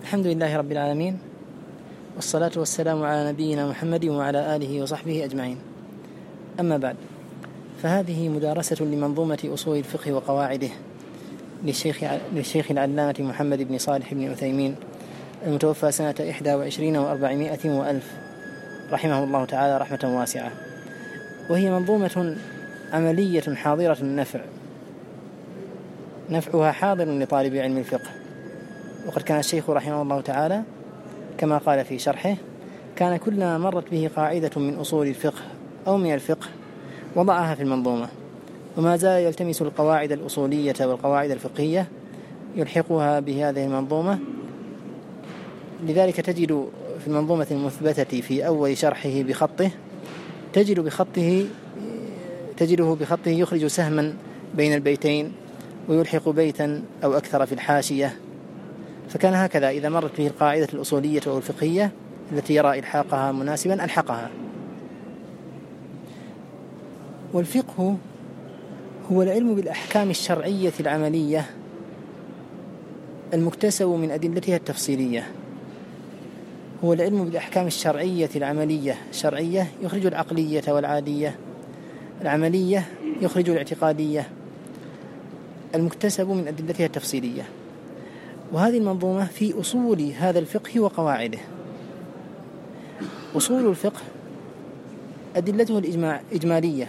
الحمد لله رب العالمين، والصلاة والسلام على نبينا محمد وعلى آله وصحبه أجمعين. أما بعد، فهذه مدارسة لمنظومة أصول الفقه وقواعده للشيخ العلامة محمد بن صالح بن عثيمين المتوفى سنة 21 و400 وألف رحمه الله تعالى رحمة واسعة، وهي منظومة عملية حاضرة النفع، نفعها حاضر لطالب علم الفقه. وقد كان الشيخ رحمه الله تعالى كما قال في شرحه: كان كلما مرت به قاعدة من أصول الفقه أو من الفقه وضعها في المنظومة، وما زال يلتمس القواعد الأصولية والقواعد الفقهية يلحقها بهذه المنظومة. لذلك تجد في المنظومة المثبتة في أول شرحه بخطه تجده بخطه يخرج سهما بين البيتين ويلحق بيتا أو أكثر في الحاشية. فكان هكذا إذا مرت به القاعدة الأصولية أو الفقهية التي يرى إلحاقها مناسبا ألحقها. والفقه هو العلم بالأحكام الشرعية العملية المكتسب من أدلتها التفصيلية. هو العلم بالأحكام الشرعية العملية، الشرعية يخرج العقلية والعادية، العملية يخرج الاعتقادية، المكتسب من أدلتها التفصيلية. وهذه المنظومة في أصول هذا الفقه وقواعده. أصول الفقه أدلته الإجمالية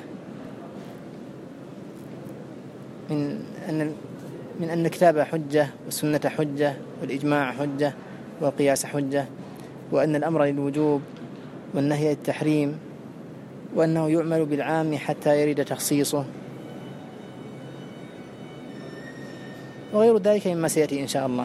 من أن الكتاب حجة، والسنة حجة، والإجماع حجة، والقياس حجة، وأن الأمر للوجوب والنهي للتحريم، وأنه يعمل بالعام حتى يرد تخصيصه، وغير ذلك مما سيأتي إن شاء الله.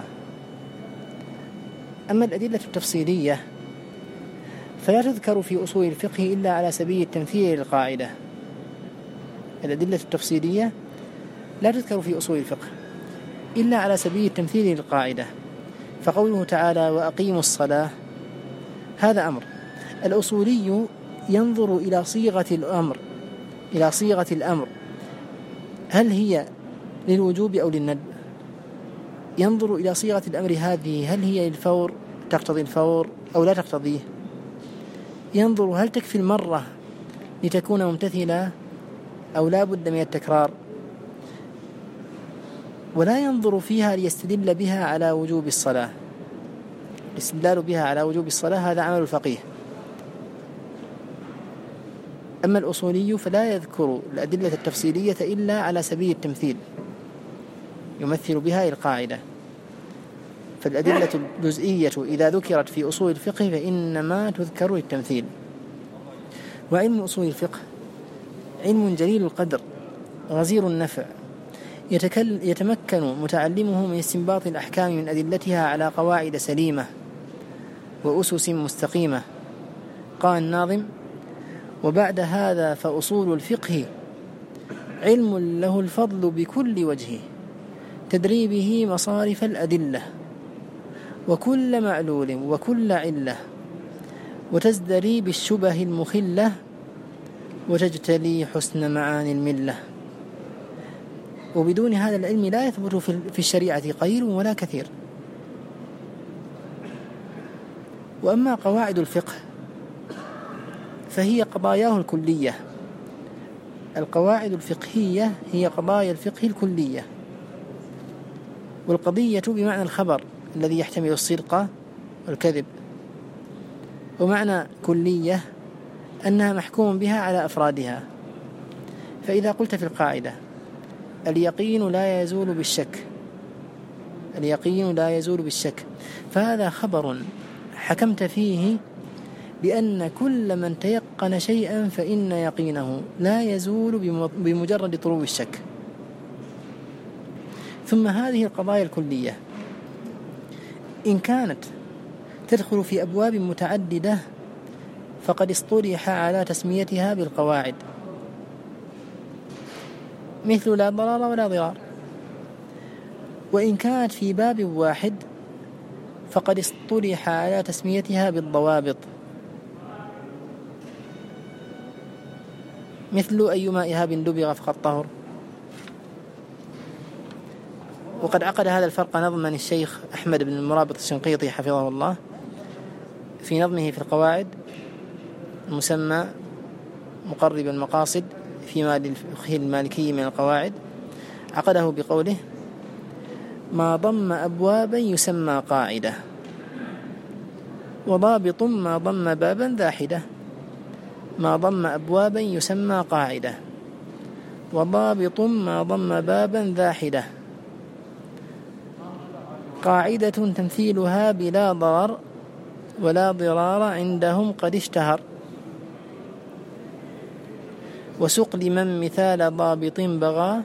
أما الأدلة التفصيلية فلا تذكر في أصول الفقه إلا على سبيل التمثيل للقاعدة. الأدلة التفصيلية لا تذكر في أصول الفقه إلا على سبيل التمثيل للقاعدة. فقوله تعالى: وأقيموا الصلاة، هذا أمر. الأصولي ينظر إلى صيغة الأمر، هل هي للوجوب أو للندب؟ ينظر إلى صيغة الأمر هذه، هل هي للفور تقتضي الفور أو لا تقتضيه؟ ينظر هل تكفي المرة لتكون ممتثلة أو لا بد من التكرار؟ ولا ينظر فيها ليستدل بها على وجوب الصلاة. الاستدلال بها على وجوب الصلاة هذا عمل الفقيه. أما الأصولي فلا يذكر الأدلة التفصيلية إلا على سبيل التمثيل، يمثل بها القاعدة. فالأدلة الجزئية إذا ذكرت في أصول الفقه فإنما تذكر للتمثيل. وعلم أصول الفقه علم جليل القدر غزير النفع، يتمكن متعلمه من استنباط الأحكام من أدلتها على قواعد سليمة وأسس مستقيمة. قال الناظم: وبعد هذا فأصول الفقه علم له الفضل بكل وجه، تدري به مصارف الأدلة وكل معلول وكل علة، وتزدري بالشبه المخلة، وتجتلي حسن معاني الملة. وبدون هذا العلم لا يثبت في الشريعة قليل ولا كثير. وأما قواعد الفقه فهي قضاياه الكلية. القواعد الفقهية هي قضايا الفقه الكلية. والقضية بمعنى الخبر الذي يحتمل الصدق والكذب. ومعنى كلية أنها محكوم بها على أفرادها. فإذا قلت في القاعدة: اليقين لا يزول بالشك، فهذا خبر حكمت فيه بأن كل من تيقن شيئا فإن يقينه لا يزول بمجرد طلوع الشك. ثم هذه القضايا الكلية إن كانت تدخل في أبواب متعددة فقد اصطلح على تسميتها بالقواعد، مثل لا ضرر ولا ضرار. وإن كانت في باب واحد فقد اصطلح على تسميتها بالضوابط، مثل أيما إهاب دبغ فقد طهر. وقد عقد هذا الفرق نظما الشيخ أحمد بن المرابط الشنقيطي حفظه الله في نظمه في القواعد المسمى مقرب المقاصد فيما للفقه المالكي من القواعد، عقده بقوله: ما ضم أبوابا يسمى قاعدة، وضابط ما ضم بابا ذا حدة. ما ضم أبوابا يسمى قاعدة، وضابط ما ضم بابا ذا حدة. قاعدة تمثيلها بلا ضرر ولا ضرار عندهم قد اشتهر. وسق لمن مثال ضابط بغى،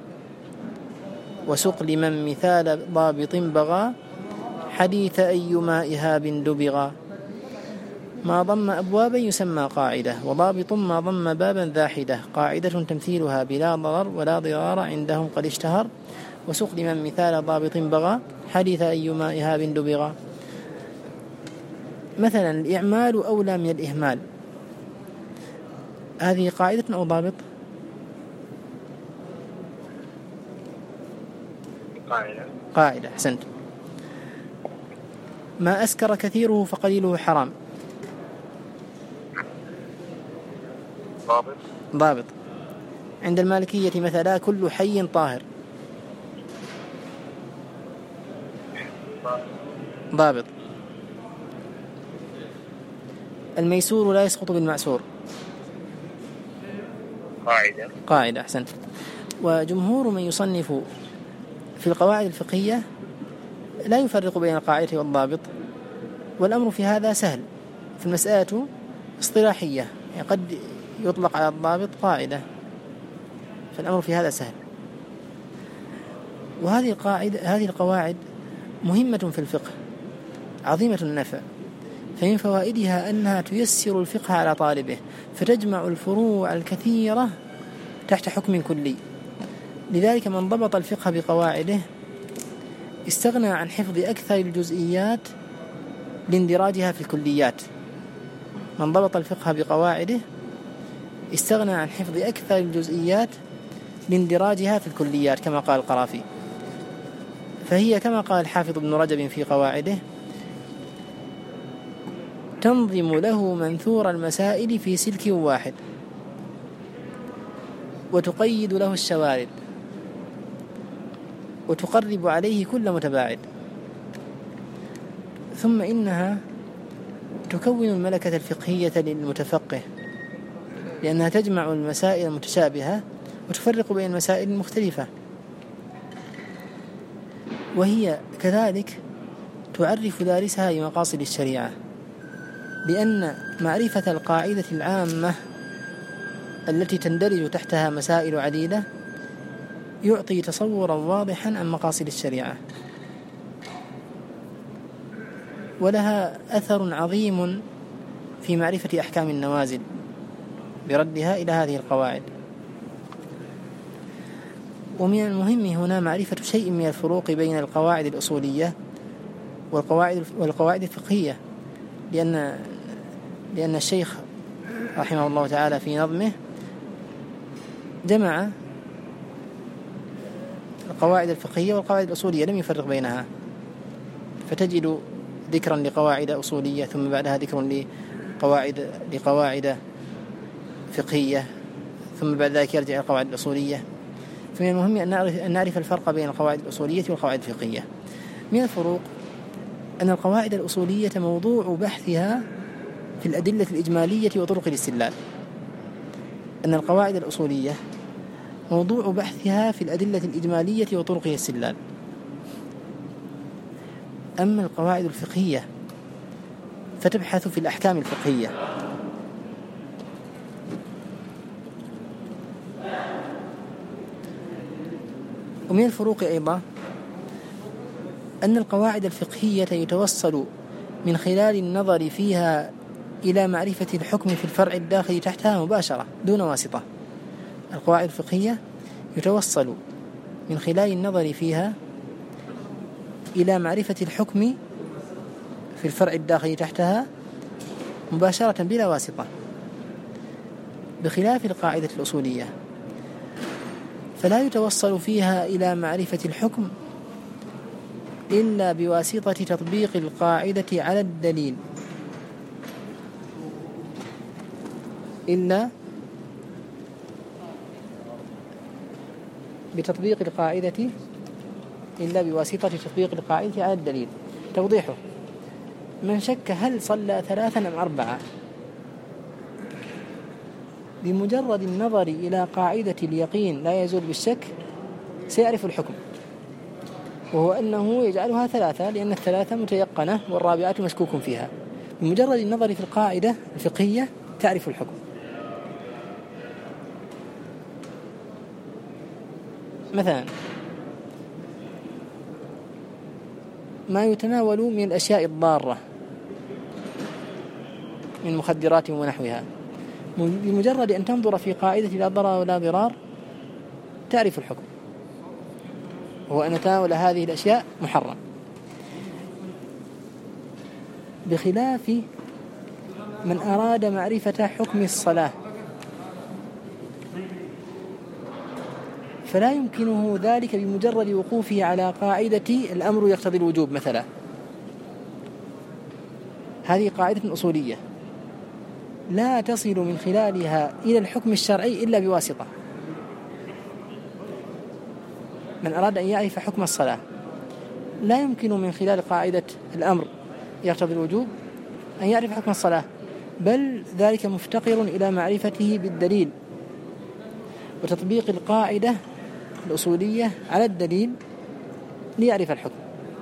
وسق لمن مثال ضابط بغى، حديث أيما إهاب دبغا. ما ضم أبوابا يسمى قاعدة، وضابط ما ضم بابا ذا حدة. قاعدة تمثيلها بلا ضرر ولا ضرار عندهم قد اشتهر. وسق لمن مثال ضابط بغى، حديث أيما إهاب دبغا. مثلا الإعمال أولى من الإهمال، هذه قاعدة أو ضابط؟ قاعدة. أحسنت. ما أسكر كثيره فقليله حرام، ضابط. عند المالكية مثلا كل حي طاهر، ضابط. الميسور لا يسقط بالمعسور، قاعدة. أحسنت. وجمهور من يصنف في القواعد الفقهية لا يفرق بين القاعدة والضابط، والأمر في هذا سهل، في المسألة اصطلاحية، يعني قد يطلق على الضابط قاعدة، فالأمر في هذا سهل. وهذه القواعد مهمة في الفقه، عظيمة النفع، فمن فوائدها أنها تيسر الفقه على طالبه، فتجمع الفروع الكثيرة تحت حكم كلي. لذلك من ضبط الفقه بقواعده استغنى عن حفظ أكثر الجزئيات لاندراجها في الكليات. من ضبط الفقه بقواعده استغنى عن حفظ أكثر الجزئيات لاندراجها في الكليات، كما قال القرافي. فهي كما قال الحافظ ابن رجب في قواعده: تنظم له منثور المسائل في سلك واحد، وتقيد له الشوارد، وتقرب عليه كل متباعد. ثم إنها تكون الملكة الفقهية للمتفقه، لأنها تجمع المسائل المتشابهة وتفرق بين المسائل المختلفة. وهي كذلك تعرف دارسها بمقاصد الشريعة، لأن معرفة القاعدة العامة التي تندرج تحتها مسائل عديدة يعطي تصورا واضحا عن مقاصد الشريعة، ولها أثر عظيم في معرفة أحكام النوازل بردها إلى هذه القواعد. ومن المهم هنا معرفة شيء من الفروق بين القواعد الأصولية والقواعد الفقهية، لأن الشيخ رحمه الله تعالى في نظمه جمع القواعد الفقهية والقواعد الأصولية، لم يفرق بينها، فتجد ذكرا لقواعد أصولية ثم بعدها ذكر لقواعد فقهية، ثم بعد ذلك يرجع إلى القواعد الأصولية. فمن المهم أن نعرف الفرق بين القواعد الأصولية والقواعد الفقهية. من الفروق أن القواعد الأصولية موضوع بحثها في الأدلة الإجمالية وطرق الاستدلال. أن القواعد الأصولية موضوع بحثها في الأدلة الإجمالية وطرق الاستدلال. أما القواعد الفقهية فتبحث في الأحكام الفقهية. ومن الفروق أيضا أن القواعد الفقهية يتوصل من خلال النظر فيها إلى معرفة الحكم في الفرع الداخل تحتها مباشرة دون واسطة. القواعد الفقهية يتوصل من خلال النظر فيها إلى معرفة الحكم في الفرع الداخل تحتها مباشرة بلا واسطة، بخلاف القاعدة الأصولية فلا يتوصل فيها إلى معرفة الحكم إلا بواسطة تطبيق القاعدة على الدليل. إلا بتطبيق القاعدة إلا بواسطة تطبيق القاعدة على الدليل. توضيحه: من شك هل صلى 3 أم 4 بمجرد النظر إلى قاعدة اليقين لا يزول بالشك سيعرف الحكم، وهو أنه يجعلها 3 لأن 3 متيقنة والرابعة مشكوك فيها. بمجرد النظر في القاعدة الفقهية تعرف الحكم. مثلا ما يتناول من الأشياء الضارة من مخدرات ونحوها، بمجرد أن تنظر في قاعدة لا ضرر ولا ضرار تعرف الحكم، هو أن تناول هذه الأشياء محرم. بخلاف من أراد معرفة حكم الصلاة فلا يمكنه ذلك بمجرد وقوفه على قاعدة الأمر يقتضي الوجوب مثلا. هذه قاعدة أصولية لا تصل من خلالها إلى الحكم الشرعي إلا بواسطة. من أراد أن يعرف حكم الصلاة لا يمكن من خلال قاعدة الأمر يقتضي الوجوب أن يعرف حكم الصلاة، بل ذلك مفتقر إلى معرفته بالدليل وتطبيق القاعدة الأصولية على الدليل ليعرف الحكم.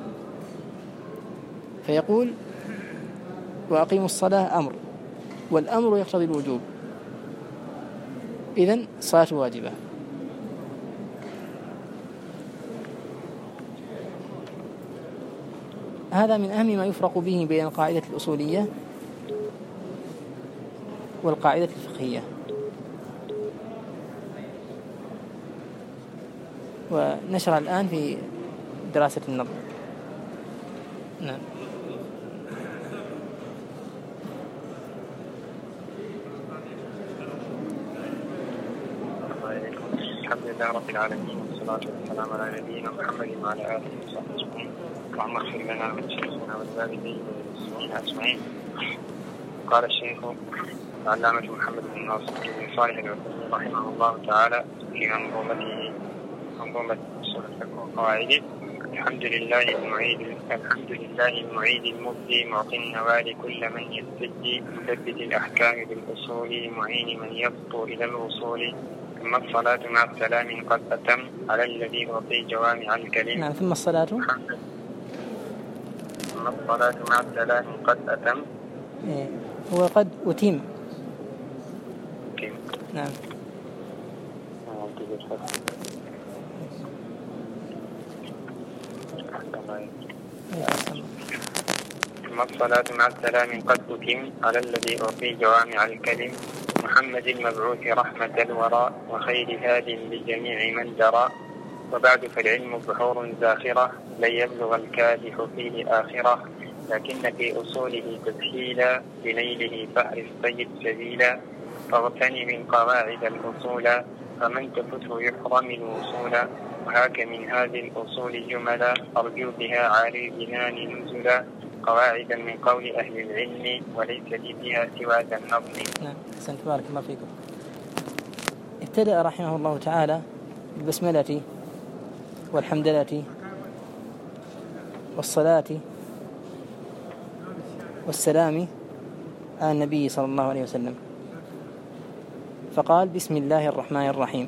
فيقول: وأقيموا الصلاة أمر، والأمر يقتضي الوجوب، إذن الصلاة واجبة. هذا من أهم ما يفرق به بين القاعدة الأصولية والقاعدة الفقهية. ونشرع الآن في دراسة النظم. نعم. الحمد لله رب العالمين، والصلاة والسلام على نبينا محمد وعلى آله وصحبه أجمعين. اللهم اغفر لنا ولشيخنا ولوالديه وللمسلمين أجمعين. قال الشيخ العلامة محمد بن ناصر بن صالح العثيمين رحمه الله تعالى في منظومة أصول الفقه وقواعده: الحمد لله المعيد المبدي معطي النوال كل من يستجدي مثبت الأحكام بالأصول معين من يخطو إلى الوصول. ثم الصلاة مع السلام قد أتم على الذي أعطي جوامع الكلم. نعم. ثم الصلاة مع السلام قد أتم. هو قد أتم. نعم. ثم الصلاة مع السلام قد أتم على الذي أعطي جوامع الكلم محمد المبعوث رحمة الورى وخير هاد لجميع من درى. وبعد فالعلم بحور زاخرة لن يبلغ الكادح فيه آخرة، لكن في أصوله تسهيلا لنيله فاحرص طيب سبيلا. فاغتنم من قواعد الأصول فمن تفته يحرم الوصول. وهاك من هذه الأصول جملا أرجو بها عالي الجنان نزلا. قواعدا من قول أهل العلم وليس لي فيها سوى ذا النظم. نعم. أحسنت، بارك الله فيكم. ابتدأ رحمه الله تعالى بالبسملة والحمدلة والصلاة والسلام على النبي صلى الله عليه وسلم، فقال: بسم الله الرحمن الرحيم.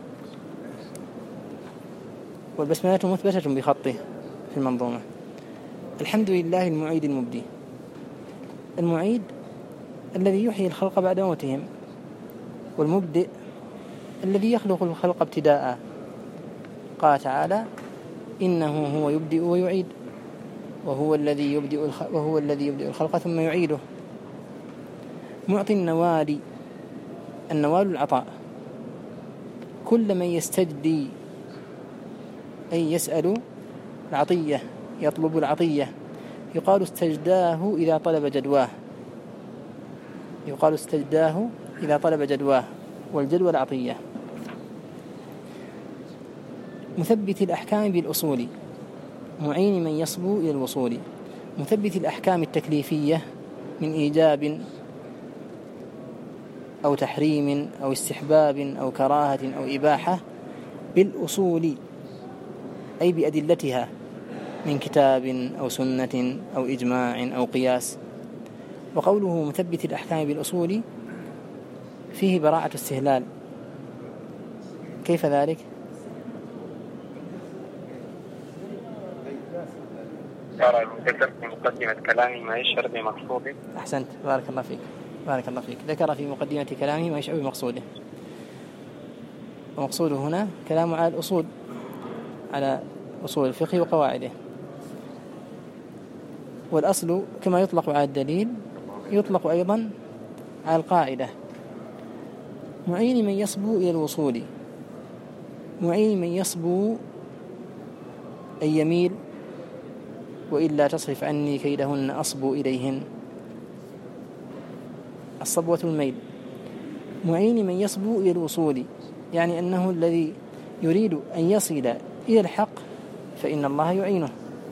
والبسملة مثبتة بخطه في المنظومة. الحمد لله المعيد المبدي، المعيد الذي يحيي الخلق بعد موتهم، والمبدئ الذي يخلق الخلق ابتداء. قال تعالى: إنه هو يبدئ ويعيد، وهو الذي يبدئ الخلق ثم يعيده. معطي النوال، النوال العطاء، كل من يستجدي أي يسأل العطية، يطلب العطية. يقال استجداه إذا طلب جدواه، والجدوى العطية. مثبت الأحكام بالأصول معين من يصبو إلى الوصول، مثبت الأحكام التكليفية من إيجاب أو تحريم أو استحباب أو كراهة أو إباحة بالأصول، أي بأدلتها من كتاب أو سنة أو إجماع أو قياس. وقوله مثبت الأحكام بالأصول فيه براعة استهلال. كيف ذلك؟ ذكر في مقدمة كلامي ما يشعر بمقصوده. أحسنت، بارك الله فيك، بارك الله فيك. ذكر في مقدمة كلامه ما يشعر بمقصوده، ومقصوده هنا كلام على الأصول، على أصول الفقه وقواعده. والأصل كما يطلق على الدليل يطلق أيضا على القاعدة. معين من يصبو إلى الوصول، معين من يصبو أن يميل، وإلا تصرف عني كيدهن أصبو إليهن، الصبوة الميل. معين من يصبو إلى الوصول يعني أنه الذي يريد أن يصل إلى الحق فإن الله يعينه.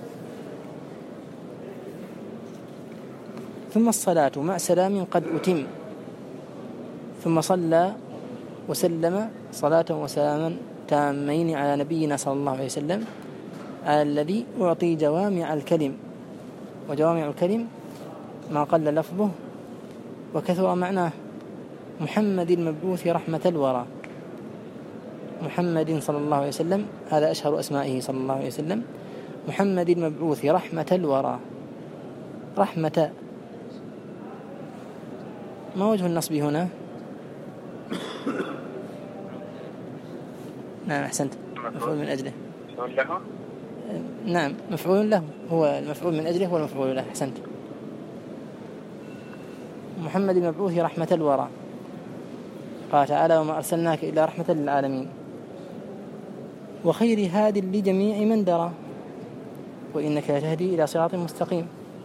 ثم الصلاة مع سلام قد أتم، ثم صلى وسلم صلاة وسلاما تامين على نبينا صلى الله عليه وسلم، على الذي أعطي جوامع الكلم. وجوامع الكلم ما قل لفظه وكثر معناه. محمد المبعوث رحمة الورى، محمد صلى الله عليه وسلم هذا أشهر أسمائه صلى الله عليه وسلم. محمد المبعوث رحمة الورى، رحمة ما وجه النصب هنا؟ نعم أحسنت، مفعول من أجله. مفعول له؟ نعم مفعول له، هو المفعول من أجله والمفعول له. أحسنت. محمد المبعوث رحمة الورى، قال تعالى وما أرسلناك إلا رحمة للعالمين. وخير هاد لجميع من درى، وإنك لتهدي إلى صراط مستقيم.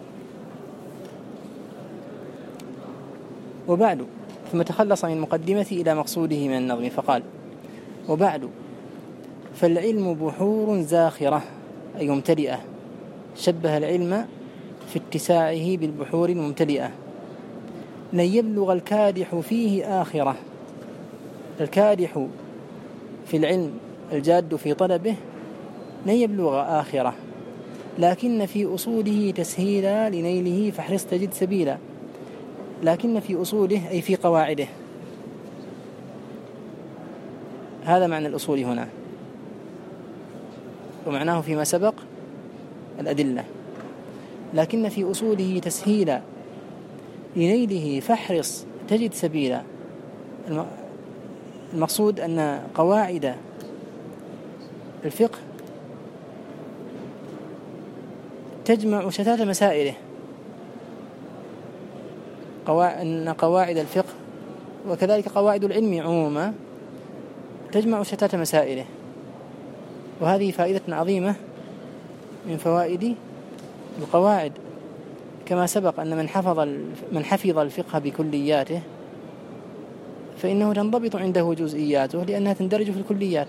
وبعد، ثم تخلص من مقدمة إلى مقصوده من النظم فقال وبعد فالعلم بحور زاخرة أي ممتلئة، شبه العلم في اتساعه بالبحور الممتلئة. لن يبلغ الكادح فيه آخرة، الكادح في العلم الجاد في طلبه لن يبلغ آخرة، لكن في أصوله تسهيلا لنيله فاحرص تجد سبيلا. لكن في أصوله أي في قواعده، هذا معنى الأصول هنا، ومعناه فيما سبق الأدلة. لكن في أصوله تسهيلا لنيله فاحرص تجد سبيلا. المقصود أن قواعد الفقه تجمع شتات مسائله، أن قواعد الفقه وكذلك قواعد العلم عموما تجمع شتات مسائله. وهذه فائدة عظيمة من فوائد القواعد، كما سبق أن من حفظ الفقه بكلياته فإنه تنضبط عنده جزئياته لأنها تندرج في الكليات.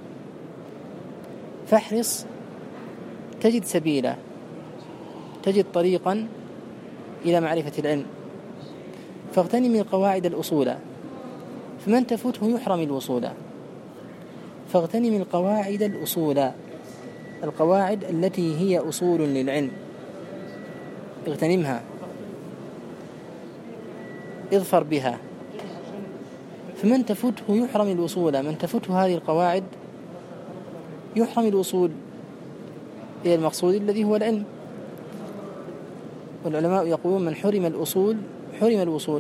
فاحرص تجد سبيلا، تجد طريقا إلى معرفة العلم. فاغتنم القواعد الأصول، فمن تفوته يحرم الوصول. فاغتنم القواعد الأصول، القواعد التي هي أصول للعلم اغتنمها، اظفر بها. فمن تفوته يحرم الوصول، من تفوته هذه القواعد يحرم الوصول إلى المقصود الذي هو العلم. والعلماء يقولون من حرم الأصول حرم الوصول.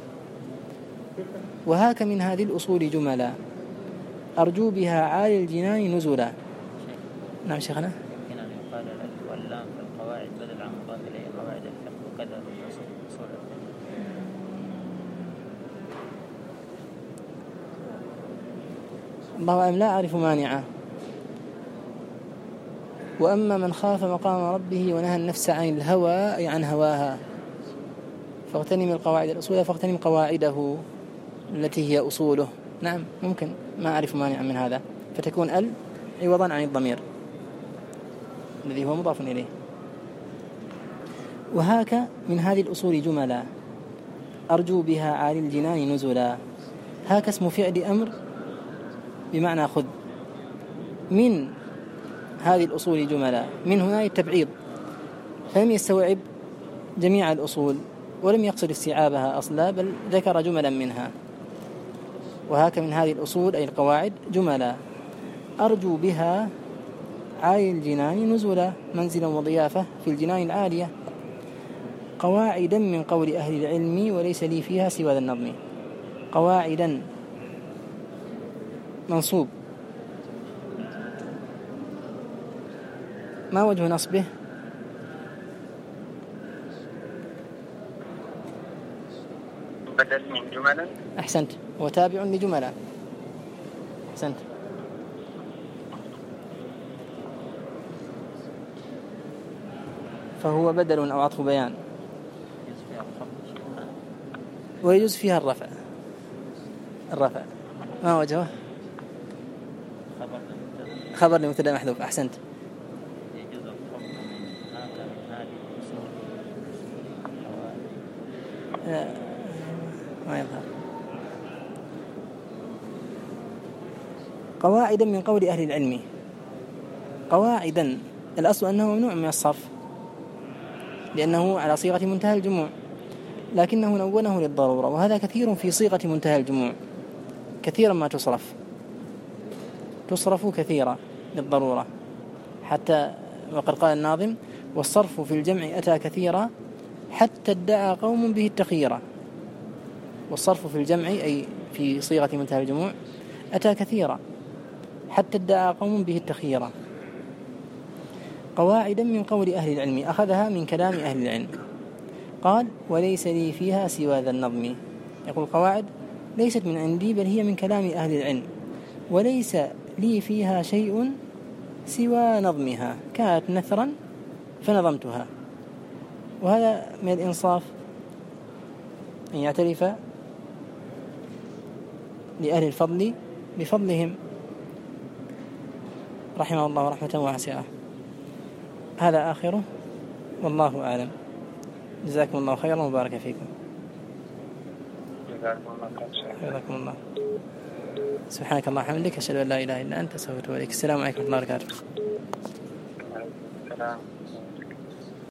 وهاك من هذه الأصول جملا أرجو بها عالي الجنان نزلا. نعم شيخنا. يمكن أن يقال واللام في القواعد بدل عن مضاف إليه قواعد الفقه وكذا في الأصول. الله أعلم، لا أعرف مانعا. وأما من خاف مقام ربه ونهى النفس عن الهوى أي عن هواها فاغتنم القواعد الأصول، فاغتنم قواعده التي هي أصوله. نعم ممكن، ما أعرف مانعا من هذا، فتكون عوضا عن الضمير. الذي هو مضاف إليه. وهاك من هذه الأصول جملا أرجو بها عالي الجنان نزلا. هاك اسم فعل أمر بمعنى خذ. من هذه الأصول جملا، من هنا التبعيض، فلم يستوعب جميع الأصول ولم يقصد استيعابها أصلا، بل ذكر جملا منها. وهاك من هذه الأصول أي القواعد جملا أرجو بها عالي الجنان نزلا، منزلا وضيافة في الجنان العالية. قواعدا من قول أهل العلم وليس لي فيها سوى ذا النظم. قواعدا منصوب، ما وجه نصبه؟ بدل من جملا. أحسنت، وتابع لجملا. أحسنت. فهو بدل أو عطف بيان، ويجوز فيها الرفع. ما وجهه؟ خبر لمبتدأ محذوف. أحسنت. ما يظهر. قواعدا من قول أهل العلم. قواعدا الأصل أنه ممنوع من الصرف لأنه على صيغة منتهى الجموع، لكنه نونه للضرورة، وهذا كثير في صيغة منتهى الجموع، كثيرا ما تصرف كثيرا للضرورة، حتى وقد قال الناظم والصرف في الجمع أتى كثيرا حتى ادعى قوم به التخييرة. والصرف في الجمع أي في صيغة منتهى الجموع أتى كثيرا حتى ادعى قوم به التخييرة. قواعدا من قول أهل العلم، أخذها من كلام أهل العلم. قال وليس لي فيها سوى ذا النظم. يقول قواعد ليست من عندي بل هي من كلام أهل العلم، وليس لي فيها شيء سوى نظمها، كانت نثرا فنظمتها. وهذا من الإنصاف أن يعترف لأهل الفضل بفضلهم رحمه الله رحمة واسعة. هذا آخره، والله أعلم. جزاكم الله خيرا وبارك فيكم. جزاكم الله. سبحانك الله وبحمدك، أشهد أن لا إله إلا أنت، أستغفرك وأتوب إليك. السلام عليكم ورحمة الله وبركاته. السلام.